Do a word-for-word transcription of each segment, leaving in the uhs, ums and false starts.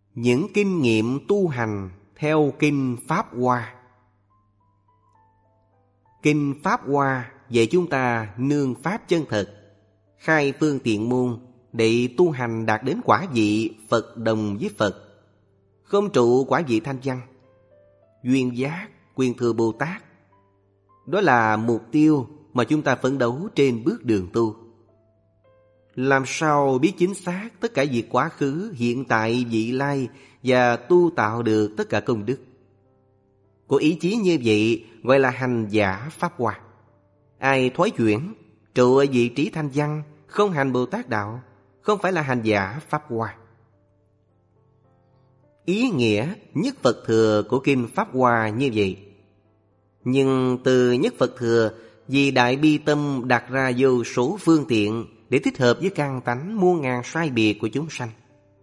những kinh nghiệm tu hành theo Kinh Pháp Hoa. Kinh Pháp Hoa dạy chúng ta nương Pháp chân thật, khai phương tiện môn để tu hành đạt đến quả vị Phật đồng với Phật, không trụ quả vị thanh văn, duyên giác, quyền thừa Bồ Tát. Đó là mục tiêu mà chúng ta phấn đấu trên bước đường tu. Làm sao biết chính xác tất cả việc quá khứ, hiện tại, vị lai và tu tạo được tất cả công đức? Có ý chí như vậy gọi là hành giả Pháp Hoa. Ai thoái chuyển, trụ ở vị trí thanh văn, không hành Bồ Tát đạo, không phải là hành giả Pháp Hoa. Ý nghĩa nhất Phật thừa của Kinh Pháp Hoa như vậy. Nhưng từ nhất Phật thừa, vì đại bi tâm đặt ra vô số phương tiện để thích hợp với căn tánh muôn ngàn sai biệt của chúng sanh.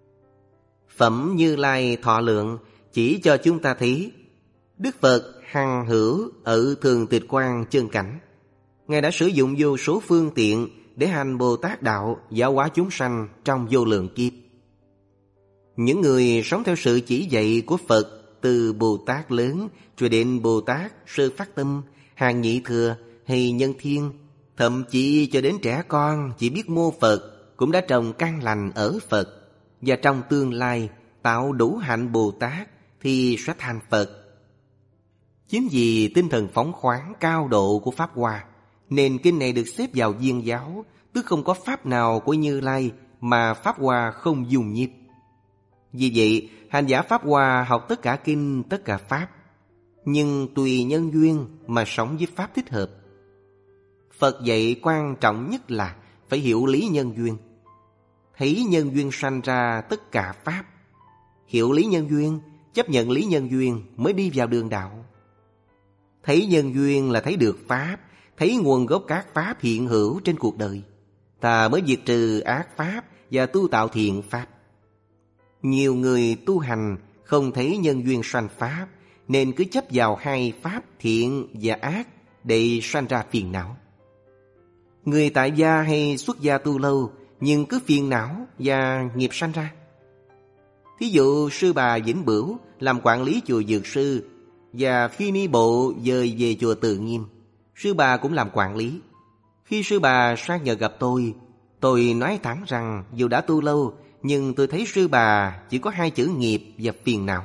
Phẩm Như Lai Thọ Lượng chỉ cho chúng ta thấy Đức Phật hằng hữu ở thường tịch quan chân cảnh. Ngài đã sử dụng vô số phương tiện để hành Bồ Tát đạo, giáo hóa chúng sanh trong vô lượng kiếp. Những người sống theo sự chỉ dạy của Phật, từ Bồ Tát lớn cho đến Bồ Tát Sơ Phát Tâm, Hàng Nhị Thừa hay Nhân Thiên, thậm chí cho đến trẻ con chỉ biết mô Phật, cũng đã trồng căn lành ở Phật, và trong tương lai tạo đủ hạnh Bồ Tát thì sẽ thành Phật. Chính vì tinh thần phóng khoáng cao độ của Pháp Hoa nên kinh này được xếp vào viên giáo, tức không có pháp nào của Như Lai mà Pháp Hoa không dùng nhiếp. Vì vậy, hành giả Pháp Hoa học tất cả kinh, tất cả pháp, nhưng tùy nhân duyên mà sống với pháp thích hợp. Phật dạy quan trọng nhất là phải hiểu lý nhân duyên. Thấy nhân duyên sanh ra tất cả pháp. Hiểu lý nhân duyên, chấp nhận lý nhân duyên mới đi vào đường đạo. Thấy nhân duyên là thấy được pháp, thấy nguồn gốc các pháp hiện hữu trên cuộc đời, ta mới diệt trừ ác pháp và tu tạo thiện pháp. Nhiều người tu hành không thấy nhân duyên sanh pháp, nên cứ chấp vào hai pháp thiện và ác để sanh ra phiền não. Người tại gia hay xuất gia tu lâu nhưng cứ phiền não và nghiệp sanh ra. Thí dụ sư bà Vĩnh Bửu làm quản lý chùa Dược Sư, và khi ni bộ dời về chùa Từ Nghiêm, sư bà cũng làm quản lý. Khi sư bà sang nhờ gặp tôi, tôi nói thẳng rằng dù đã tu lâu, nhưng tôi thấy sư bà chỉ có hai chữ nghiệp và phiền não.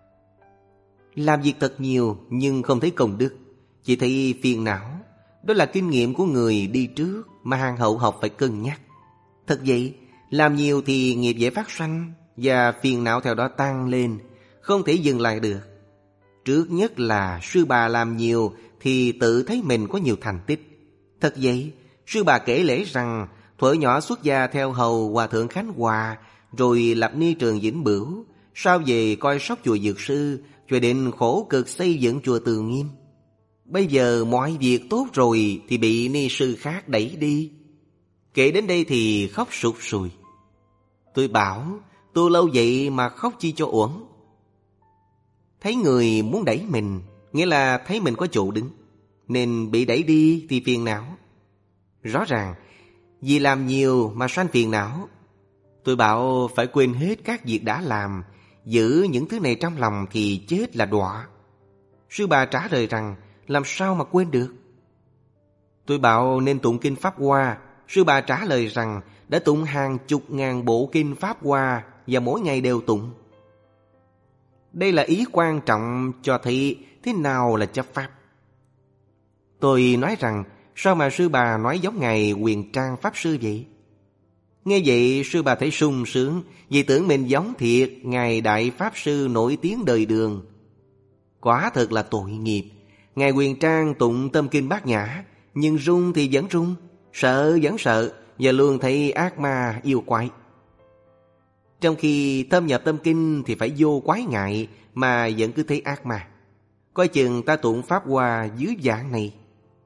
Làm việc thật nhiều nhưng không thấy công đức, chỉ thấy phiền não. Đó là kinh nghiệm của người đi trước mà hàng hậu học phải cân nhắc. Thật vậy, làm nhiều thì nghiệp dễ phát sanh và phiền não theo đó tăng lên, không thể dừng lại được. Trước nhất là sư bà làm nhiều thì tự thấy mình có nhiều thành tích. Thật vậy, sư bà kể lễ rằng thuở nhỏ xuất gia theo hầu Hòa Thượng Khánh Hòa, rồi lập ni trường Vĩnh Bửu, sau về coi sóc chùa Dược Sư, cho đến khổ cực xây dựng chùa Từ Nghiêm. Bây giờ mọi việc tốt rồi thì bị ni sư khác đẩy đi. Kể đến đây thì khóc sụt sùi. Tôi bảo, tu lâu vậy mà khóc chi cho uổng. Thấy người muốn đẩy mình, nghĩa là thấy mình có chỗ đứng, nên bị đẩy đi thì phiền não. Rõ ràng, vì làm nhiều mà sanh phiền não. Tôi bảo phải quên hết các việc đã làm, giữ những thứ này trong lòng thì chết là đọa. Sư bà trả lời rằng, làm sao mà quên được? Tôi bảo nên tụng kinh Pháp Hoa. Sư bà trả lời rằng đã tụng hàng chục ngàn bộ kinh Pháp Hoa và mỗi ngày đều tụng. Đây là ý quan trọng cho thấy thế nào là chấp pháp. Tôi nói rằng sao mà sư bà nói giống Ngài Huyền Trang Pháp Sư vậy? Nghe vậy sư bà thấy sung sướng, vì tưởng mình giống thiệt Ngài Đại Pháp Sư nổi tiếng đời Đường. Quả thật là tội nghiệp. Ngài Huyền Trang tụng tâm kinh Bát Nhã, nhưng run thì vẫn run, sợ vẫn sợ, và luôn thấy ác ma yêu quái. Trong khi thâm nhập tâm kinh thì phải vô quái ngại, mà vẫn cứ thấy ác ma. Coi chừng ta tụng Pháp Hoa dưới dạng này.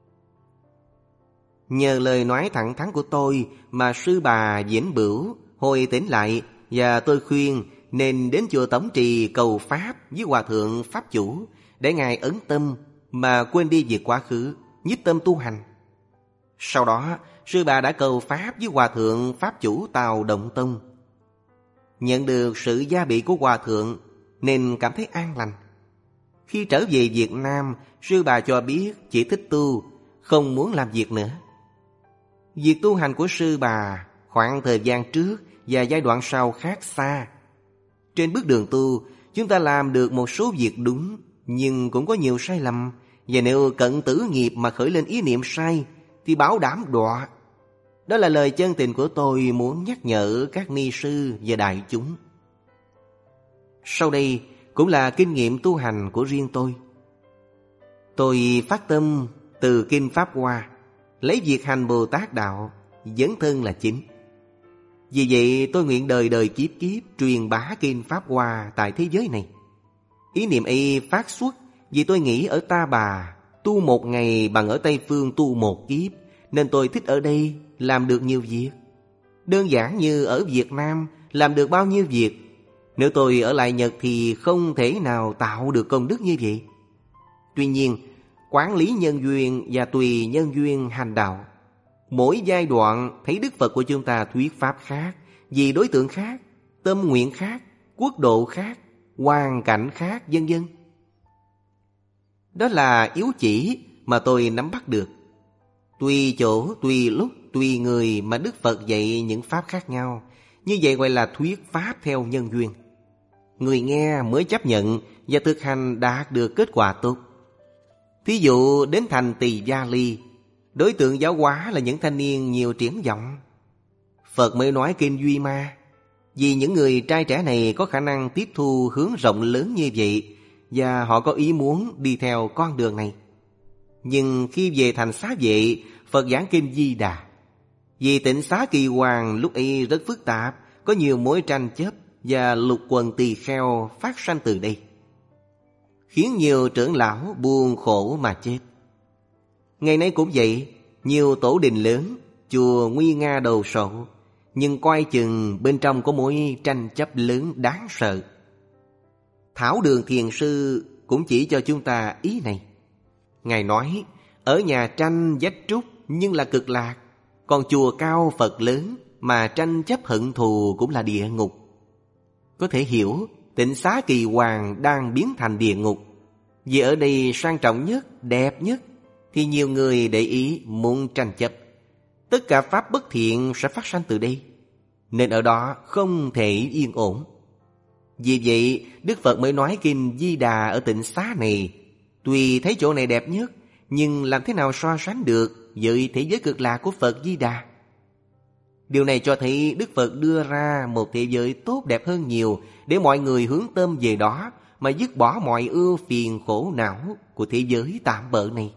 Nhờ lời nói thẳng thắn của tôi mà sư bà Vĩnh Bửu hồi tỉnh lại, và tôi khuyên nên đến chùa Tổng Trì cầu Pháp với Hòa Thượng Pháp Chủ, để Ngài ấn tâm mà quên đi việc quá khứ, nhất tâm tu hành. Sau đó sư bà đã cầu Pháp với Hòa Thượng Pháp Chủ Tào Động Tông. nhận được sự gia bị của Hòa Thượng nên cảm thấy an lành. Khi trở về Việt Nam, sư bà cho biết chỉ thích tu, không muốn làm việc nữa. Việc tu hành của sư bà khoảng thời gian trước và giai đoạn sau khác xa. Trên bước đường tu, chúng ta làm được một số việc đúng, nhưng cũng có nhiều sai lầm. Và nếu cận tử nghiệp mà khởi lên ý niệm sai, thì bảo đảm đọa. Đó là lời chân tình của tôi muốn nhắc nhở các ni sư và đại chúng. Sau đây cũng là kinh nghiệm tu hành của riêng tôi. Tôi phát tâm từ Kinh Pháp Hoa, lấy việc hành Bồ Tát Đạo, dấn thân là chính. Vì vậy tôi nguyện đời đời kiếp kiếp truyền bá Kinh Pháp Hoa tại thế giới này. Ý niệm ấy phát xuất vì tôi nghĩ ở Ta Bà tu một ngày bằng ở Tây Phương tu một kiếp, nên tôi thích ở đây làm được nhiều việc. Đơn giản như ở Việt Nam làm được bao nhiêu việc, nếu tôi ở lại Nhật thì không thể nào tạo được công đức như vậy. Tuy nhiên, quản lý nhân duyên và tùy nhân duyên hành đạo. Mỗi giai đoạn thấy Đức Phật của chúng ta thuyết pháp khác, vì đối tượng khác, tâm nguyện khác, quốc độ khác, hoàn cảnh khác, vân vân. Đó là yếu chỉ mà tôi nắm bắt được. Tùy chỗ, tùy lúc, tùy người mà Đức Phật dạy những pháp khác nhau. Như vậy gọi là thuyết pháp theo nhân duyên. Người nghe mới chấp nhận và thực hành đạt được kết quả tốt. Thí dụ đến thành Tỳ Gia Ly, đối tượng giáo hóa là những thanh niên nhiều triển vọng. Phật mới nói Kinh Duy Ma, vì những người trai trẻ này có khả năng tiếp thu hướng rộng lớn như vậy, và họ có ý muốn đi theo con đường này. Nhưng khi về thành Xá Vệ, Phật giảng Kinh Di Đà. Vì Tịnh Xá Kỳ Hoàng lúc ấy rất phức tạp, có nhiều mối tranh chấp, và lục quần tỳ kheo phát sanh từ đây, khiến nhiều trưởng lão buồn khổ mà chết. Ngày nay cũng vậy, nhiều tổ đình lớn, chùa nguy nga đầu sộ, nhưng coi chừng bên trong có mối tranh chấp lớn đáng sợ. Thảo Đường Thiền Sư cũng chỉ cho chúng ta ý này. Ngài nói, ở nhà tranh vách trúc nhưng là cực lạc, còn chùa cao Phật lớn mà tranh chấp hận thù cũng là địa ngục. Có thể hiểu Tịnh Xá Kỳ Hoàng đang biến thành địa ngục. Vì ở đây sang trọng nhất, đẹp nhất, thì nhiều người để ý muốn tranh chấp. Tất cả pháp bất thiện sẽ phát sanh từ đây, nên ở đó không thể yên ổn. Vì vậy Đức Phật mới nói Kinh Di Đà ở Tịnh Xá này. Tuy thấy chỗ này đẹp nhất, nhưng làm thế nào so sánh được với thế giới cực lạc của Phật Di Đà? Điều này cho thấy Đức Phật đưa ra một thế giới tốt đẹp hơn nhiều, để mọi người hướng tâm về đó mà dứt bỏ mọi ưu phiền khổ não của thế giới tạm bợ này.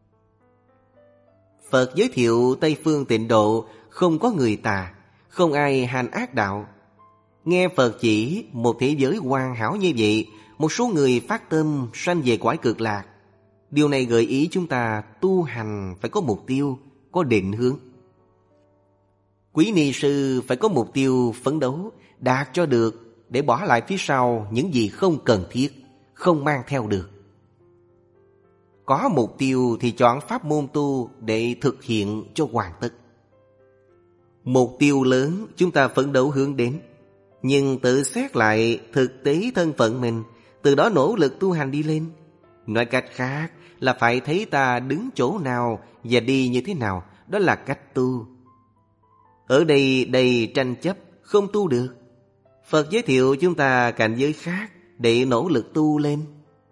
Phật giới thiệu Tây Phương Tịnh Độ không có người tà, không ai hành ác đạo. Nghe Phật chỉ một thế giới hoàn hảo như vậy, một số người phát tâm sanh về cõi cực lạc. Điều này gợi ý chúng ta tu hành phải có mục tiêu, có định hướng. Quý ni sư phải có mục tiêu phấn đấu, đạt cho được, để bỏ lại phía sau những gì không cần thiết, không mang theo được. Có mục tiêu thì chọn pháp môn tu để thực hiện cho hoàn tất. Mục tiêu lớn chúng ta phấn đấu hướng đến, nhưng tự xét lại thực tế thân phận mình, từ đó nỗ lực tu hành đi lên. Nói cách khác là phải thấy ta đứng chỗ nào và đi như thế nào, đó là cách tu. Ở đây đầy tranh chấp, không tu được. Phật giới thiệu chúng ta cảnh giới khác để nỗ lực tu lên.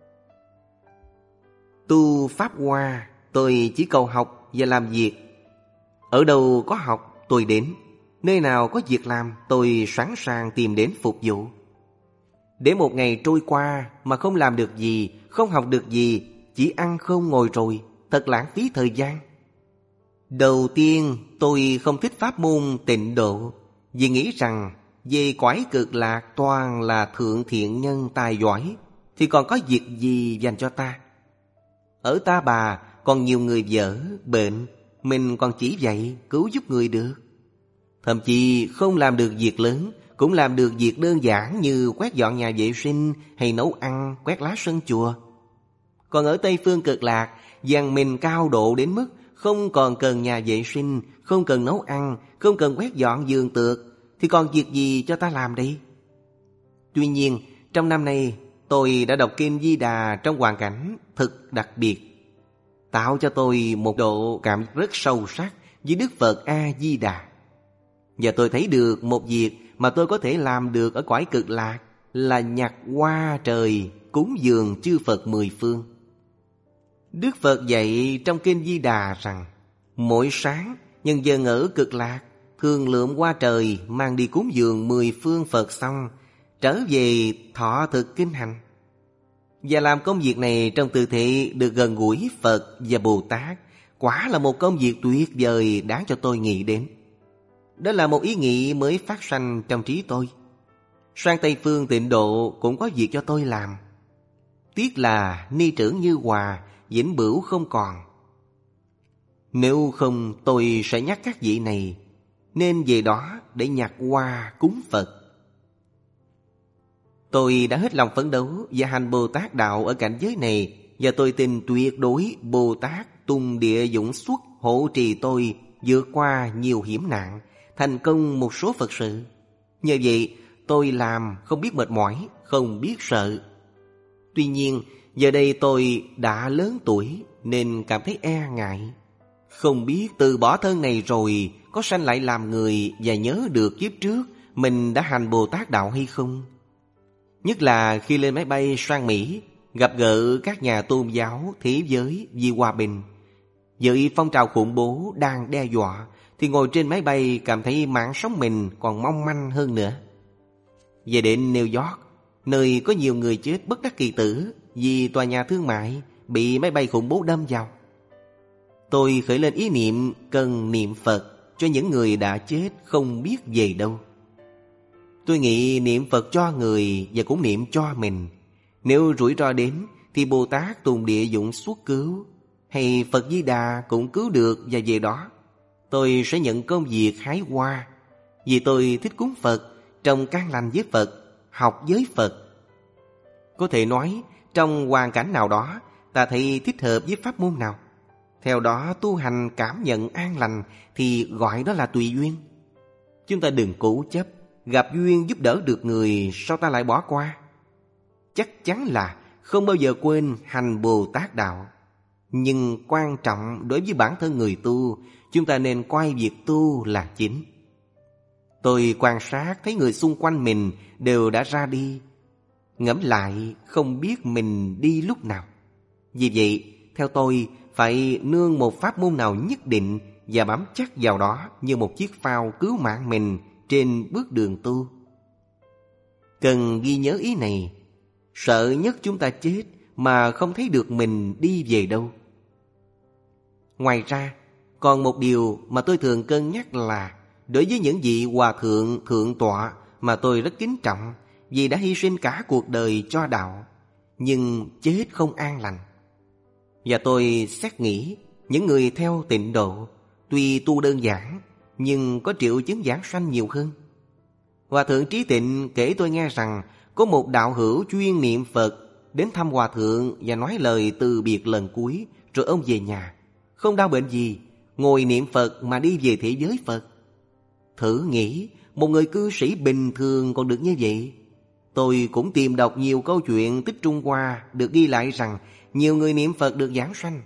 Tu Pháp Hoa, tôi chỉ cầu học và làm việc. Ở đâu có học, tôi đến. Nơi nào có việc làm, tôi sẵn sàng tìm đến phục vụ. Để một ngày trôi qua mà không làm được gì, không học được gì, chỉ ăn không ngồi rồi, thật lãng phí thời gian. Đầu tiên, tôi không thích pháp môn Tịnh Độ, vì nghĩ rằng về cõi cực lạc toàn là thượng thiện nhân tài giỏi, thì còn có việc gì dành cho ta. Ở Ta Bà còn nhiều người vợ, bệnh, mình còn chỉ dạy, cứu giúp người được. Thậm chí không làm được việc lớn, cũng làm được việc đơn giản như quét dọn nhà vệ sinh hay nấu ăn, quét lá sân chùa. Còn ở Tây Phương Cực Lạc, văn minh cao độ đến mức không còn cần nhà vệ sinh, không cần nấu ăn, không cần quét dọn giường tược, thì còn việc gì cho ta làm đây? Tuy nhiên, trong năm nay tôi đã đọc Kinh Di Đà trong hoàn cảnh thực đặc biệt, tạo cho tôi một độ cảm rất sâu sắc với Đức Phật A-di Đà. Và tôi thấy được một việc mà tôi có thể làm được ở cõi Cực Lạc là nhặt hoa trời cúng dường chư Phật mười phương. Đức Phật dạy trong Kinh Di Đà rằng mỗi sáng nhân dân ở Cực Lạc thường lượm hoa trời mang đi cúng dường mười phương Phật xong trở về thọ thực kinh hành, và làm công việc này trong tư thế được gần gũi Phật và Bồ Tát. Quả là một công việc tuyệt vời đáng cho tôi nghĩ đến. Đó là một ý nghĩ mới phát sanh trong trí tôi. Sang Tây Phương Tịnh Độ cũng có việc cho tôi làm. Tiếc là ni trưởng Như Hòa vĩnh bửu không còn. Nếu không tôi sẽ nhắc các vị này nên về đó để nhặt hoa cúng Phật. Tôi đã hết lòng phấn đấu và hành Bồ Tát đạo ở cảnh giới này, và tôi tin tuyệt đối Bồ Tát tung địa dũng xuất hộ trì tôi vượt qua nhiều hiểm nạn, thành công một số Phật sự. Nhờ vậy tôi làm không biết mệt mỏi, không biết sợ. Tuy nhiên giờ đây tôi đã lớn tuổi nên cảm thấy e ngại, không biết từ bỏ thân này rồi có sanh lại làm người và nhớ được kiếp trước mình đã hành Bồ Tát đạo hay không. Nhất là khi lên máy bay sang Mỹ, gặp gỡ các nhà tôn giáo thế giới vì hòa bình, với phong trào khủng bố đang đe dọa, thì ngồi trên máy bay cảm thấy mạng sống mình còn mong manh hơn nữa. Về đến New York, nơi có nhiều người chết bất đắc kỳ tử vì tòa nhà thương mại bị máy bay khủng bố đâm vào, tôi khởi lên ý niệm cần niệm Phật cho những người đã chết không biết về đâu. Tôi nghĩ niệm Phật cho người và cũng niệm cho mình. Nếu rủi ro đến thì Bồ Tát Tùng Địa Dũng xuất cứu, hay Phật Di Đà cũng cứu được, và về đó tôi sẽ nhận công việc hái hoa. Vì tôi thích cúng Phật, trồng căn lành với Phật, học với Phật. Có thể nói trong hoàn cảnh nào đó ta thấy thích hợp với pháp môn nào, theo đó tu hành cảm nhận an lành thì gọi đó là tùy duyên. Chúng ta đừng cố chấp, gặp duyên giúp đỡ được người sao ta lại bỏ qua. Chắc chắn là không bao giờ quên hành Bồ Tát đạo. Nhưng quan trọng đối với bản thân người tu, chúng ta nên coi việc tu là chính. Tôi quan sát thấy người xung quanh mình đều đã ra đi, ngẫm lại không biết mình đi lúc nào. Vì vậy, theo tôi phải nương một pháp môn nào nhất định và bám chắc vào đó như một chiếc phao cứu mạng mình trên bước đường tu. Cần ghi nhớ ý này. Sợ nhất chúng ta chết mà không thấy được mình đi về đâu. Ngoài ra, còn một điều mà tôi thường cân nhắc là đối với những vị hòa thượng, thượng tọa mà tôi rất kính trọng vì đã hy sinh cả cuộc đời cho đạo, nhưng chết không an lành. Và tôi xét nghĩ những người theo Tịnh Độ tuy tu đơn giản nhưng có triệu chứng giảng sanh nhiều hơn. Hòa thượng Trí Tịnh kể tôi nghe rằng có một đạo hữu chuyên niệm Phật đến thăm hòa thượng và nói lời từ biệt lần cuối, rồi ông về nhà, không đau bệnh gì, ngồi niệm Phật mà đi về thế giới Phật. Thử nghĩ, một người cư sĩ bình thường còn được như vậy. Tôi cũng tìm đọc nhiều câu chuyện tích Trung Hoa được ghi lại rằng nhiều người niệm Phật được giảng sanh.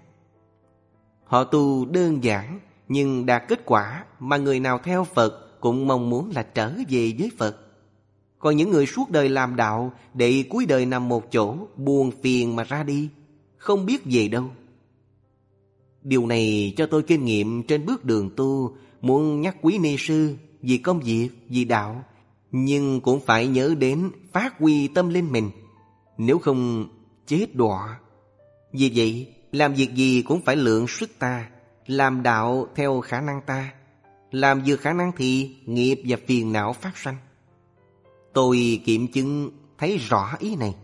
Họ tu đơn giản nhưng đạt kết quả mà người nào theo Phật cũng mong muốn là trở về với Phật. Còn những người suốt đời làm đạo để cuối đời nằm một chỗ buồn phiền mà ra đi, không biết về đâu. Điều này cho tôi kinh nghiệm trên bước đường tu, muốn nhắc quý ni sư vì công việc, vì đạo, nhưng cũng phải nhớ đến phát huy tâm linh mình, nếu không chết đọa. Vì vậy, làm việc gì cũng phải lượng sức ta, làm đạo theo khả năng ta. Làm vượt khả năng thì nghiệp và phiền não phát sanh. Tôi kiểm chứng thấy rõ ý này.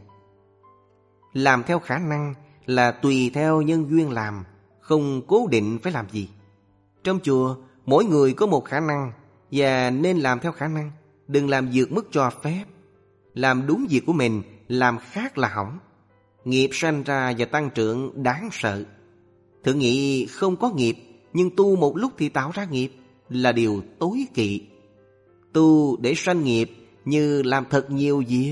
Làm theo khả năng là tùy theo nhân duyên làm, không cố định phải làm gì. Trong chùa, mỗi người có một khả năng và nên làm theo khả năng, đừng làm vượt mức cho phép. Làm đúng việc của mình, làm khác là hỏng. Nghiệp sanh ra và tăng trưởng đáng sợ. Thử nghĩ không có nghiệp, nhưng tu một lúc thì tạo ra nghiệp là điều tối kỵ. Tu để sanh nghiệp như làm thật nhiều việc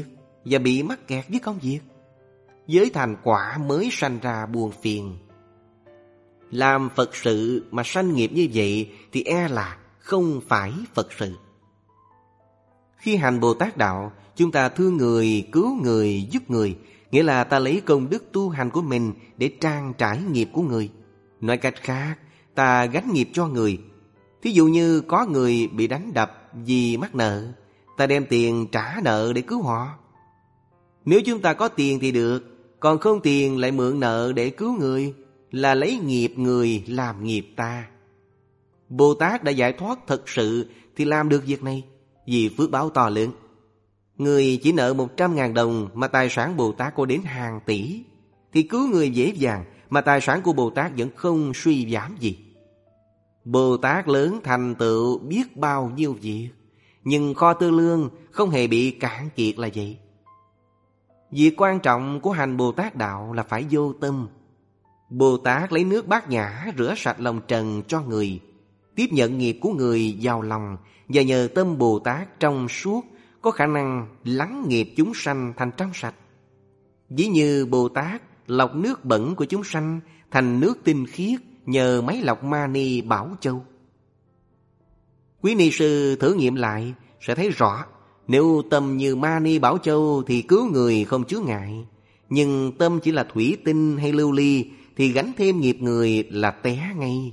và bị mắc kẹt với công việc. Với thành quả mới sanh ra buồn phiền. Làm Phật sự mà sanh nghiệp như vậy thì e là không phải Phật sự. Khi hành Bồ Tát Đạo, chúng ta thương người, cứu người, giúp người, nghĩa là ta lấy công đức tu hành của mình để trang trải nghiệp của người. Nói cách khác, ta gánh nghiệp cho người. Thí dụ như có người bị đánh đập vì mắc nợ, ta đem tiền trả nợ để cứu họ. Nếu chúng ta có tiền thì được, còn không tiền lại mượn nợ để cứu người, là lấy nghiệp người làm nghiệp ta. Bồ Tát đã giải thoát thật sự thì làm được việc này, vì phước báo to lớn. Người chỉ nợ một trăm ngàn đồng mà tài sản Bồ Tát có đến hàng tỷ, thì cứu người dễ dàng mà tài sản của Bồ Tát vẫn không suy giảm gì. Bồ Tát lớn thành tựu biết bao nhiêu việc, nhưng kho tư lương không hề bị cạn kiệt là vậy. Việc quan trọng của hành Bồ Tát Đạo là phải vô tâm. Bồ Tát lấy nước bát nhã rửa sạch lòng trần cho người, tiếp nhận nghiệp của người vào lòng, và nhờ tâm Bồ Tát trong suốt có khả năng lắng nghiệp chúng sanh thành trong sạch. Ví như Bồ Tát lọc nước bẩn của chúng sanh thành nước tinh khiết nhờ máy lọc Mani Bảo Châu. Quý ni sư thử nghiệm lại sẽ thấy rõ, nếu tâm như Mani Bảo Châu thì cứu người không chướng ngại, nhưng tâm chỉ là thủy tinh hay lưu ly thì gánh thêm nghiệp người là té ngay.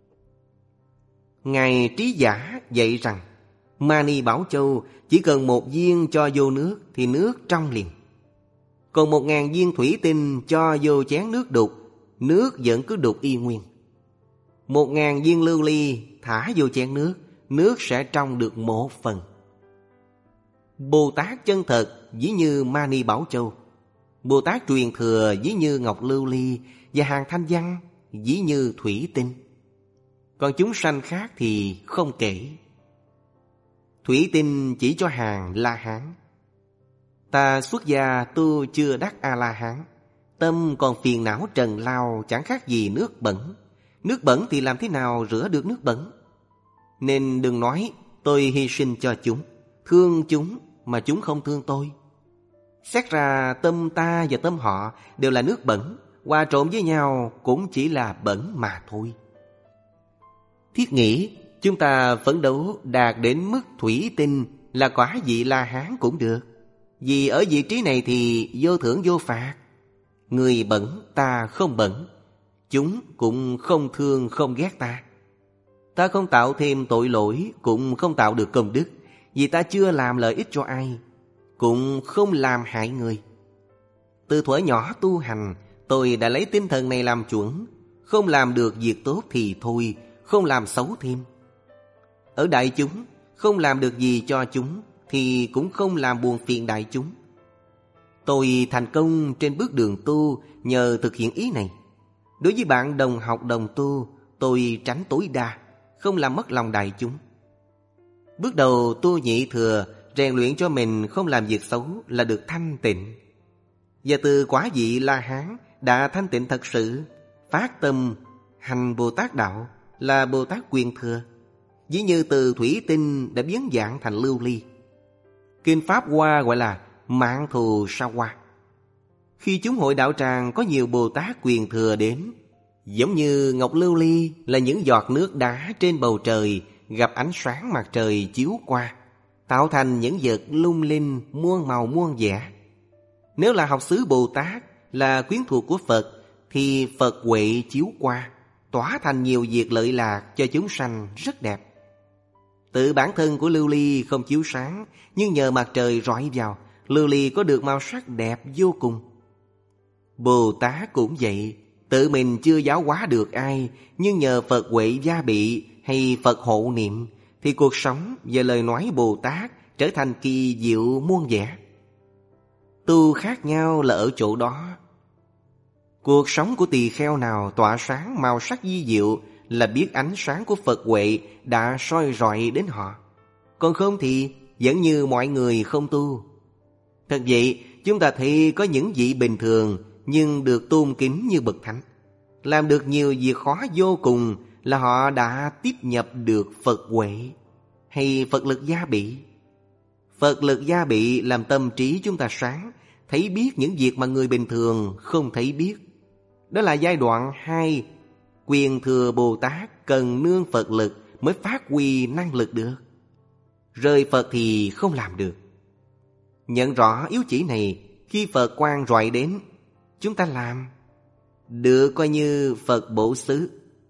Ngài Trí Giả dạy rằng Mani Bảo Châu chỉ cần một viên cho vô nước thì nước trong liền. Còn một ngàn viên thủy tinh cho vô chén nước đục, nước vẫn cứ đục y nguyên. Một ngàn viên lưu ly thả vô chén nước, nước sẽ trong được một phần. Bồ Tát chân thật ví như Mani Bảo Châu, Bồ Tát truyền thừa ví như ngọc lưu ly, và hàng thanh văn ví như thủy tinh. Còn chúng sanh khác thì không kể. Thủy tinh chỉ cho hàng La Hán. Ta xuất gia tu chưa đắc A La Hán, tâm còn phiền não trần lao chẳng khác gì nước bẩn. Nước bẩn thì làm thế nào rửa được nước bẩn? Nên đừng nói tôi hy sinh cho chúng, thương chúng mà chúng không thương tôi. Xét ra tâm ta và tâm họ đều là nước bẩn, hòa trộn với nhau cũng chỉ là bẩn mà thôi. Thiết nghĩ chúng ta phấn đấu đạt đến mức thủy tinh là quả vị La Hán cũng được. Vì ở vị trí này thì vô thưởng vô phạt. Người bẩn ta không bẩn, chúng cũng không thương không ghét ta. Ta không tạo thêm tội lỗi, cũng không tạo được công đức, vì ta chưa làm lợi ích cho ai, cũng không làm hại người. Từ thuở nhỏ tu hành, tôi đã lấy tinh thần này làm chuẩn. Không làm được việc tốt thì thôi, không làm xấu thêm. Ở đại chúng, không làm được gì cho chúng thì cũng không làm buồn phiền đại chúng. Tôi thành công trên bước đường tu nhờ thực hiện ý này. Đối với bạn đồng học đồng tu, tôi tránh tối đa, không làm mất lòng đại chúng. Bước đầu tu nhị thừa, rèn luyện cho mình không làm việc xấu là được thanh tịnh. Và từ quả vị La Hán đã thanh tịnh thật sự, phát tâm hành Bồ Tát Đạo là Bồ Tát quyền thừa. Ví như từ thủy tinh đã biến dạng thành lưu ly. Kinh Pháp Hoa gọi là Mạng Thù Sa Hoa. Khi chúng hội đạo tràng có nhiều Bồ Tát quyền thừa đến, giống như ngọc lưu ly là những giọt nước đá trên bầu trời gặp ánh sáng mặt trời chiếu qua, tạo thành những vật lung linh muôn màu muôn vẻ. Nếu là học xứ Bồ Tát, là quyến thuộc của Phật, thì Phật huệ chiếu qua, tỏa thành nhiều việc lợi lạc cho chúng sanh rất đẹp. Tự bản thân của lưu ly không chiếu sáng, nhưng nhờ mặt trời rọi vào, lưu ly có được màu sắc đẹp vô cùng. Bồ Tát cũng vậy, tự mình chưa giáo hóa được ai, nhưng nhờ Phật huệ gia bị hay Phật hộ niệm, thì cuộc sống và lời nói Bồ Tát trở thành kỳ diệu muôn vẻ. Tu khác nhau là ở chỗ đó. Cuộc sống của tỳ kheo nào tỏa sáng màu sắc vi diệu là biết ánh sáng của Phật huệ đã soi rọi đến họ. Còn không thì vẫn như mọi người không tu. Thật vậy, chúng ta thấy có những vị bình thường nhưng được tôn kính như bậc thánh, làm được nhiều việc khó vô cùng là họ đã tiếp nhập được Phật huệ hay Phật lực gia bị. Phật lực gia bị làm tâm trí chúng ta sáng, thấy biết những việc mà người bình thường không thấy biết. Đó là giai đoạn hai. Quyền thừa Bồ Tát cần nương Phật lực mới phát huy năng lực được. Rời Phật thì không làm được. Nhận rõ yếu chỉ này, khi Phật quang rọi đến, chúng ta làm được coi như Phật bổ xứ.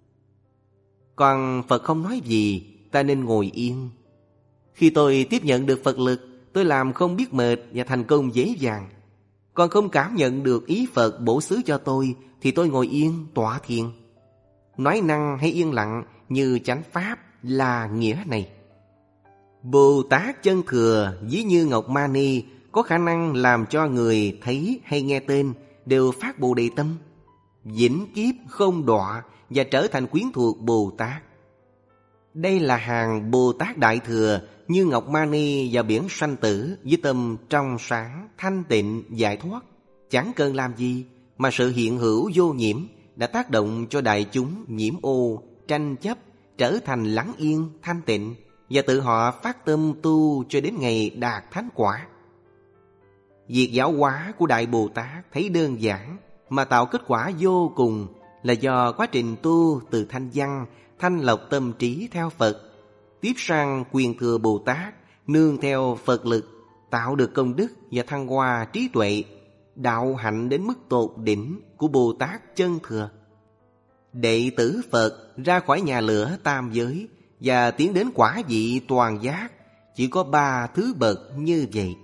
Còn Phật không nói gì, ta nên ngồi yên. Khi tôi tiếp nhận được Phật lực, tôi làm không biết mệt và thành công dễ dàng. Còn không cảm nhận được ý Phật bổ xứ cho tôi, thì tôi ngồi yên tọa thiền. Nói năng hay yên lặng như chánh pháp là nghĩa này. Bồ Tát chân thừa ví như Ngọc Mani, có khả năng làm cho người thấy hay nghe tên đều phát Bồ Đề tâm, vĩnh kiếp không đọa và trở thành quyến thuộc Bồ Tát. Đây là hàng Bồ Tát Đại Thừa như Ngọc Mani và biển sanh tử, với tâm trong sáng, thanh tịnh, giải thoát. Chẳng cần làm gì mà sự hiện hữu vô nhiễm đã tác động cho đại chúng nhiễm ô, tranh chấp, trở thành lắng yên, thanh tịnh, và tự họ phát tâm tu cho đến ngày đạt thánh quả. Việc giáo hóa của Đại Bồ Tát thấy đơn giản mà tạo kết quả vô cùng là do quá trình tu từ thanh văn, thanh lọc tâm trí theo Phật, tiếp sang quyền thừa Bồ Tát, nương theo Phật lực, tạo được công đức và thăng hoa trí tuệ, đạo hạnh đến mức tột đỉnh của Bồ Tát chân thừa. Đệ tử Phật ra khỏi nhà lửa tam giới và tiến đến quả vị toàn giác, chỉ có ba thứ bậc như vậy.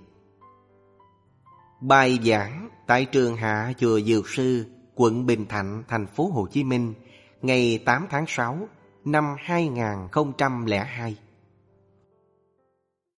Bài giảng tại Trường Hạ Chùa Dược Sư, quận Bình Thạnh, thành phố Hồ Chí Minh, ngày tám tháng sáu năm hai nghìn không trăm lẻ hai.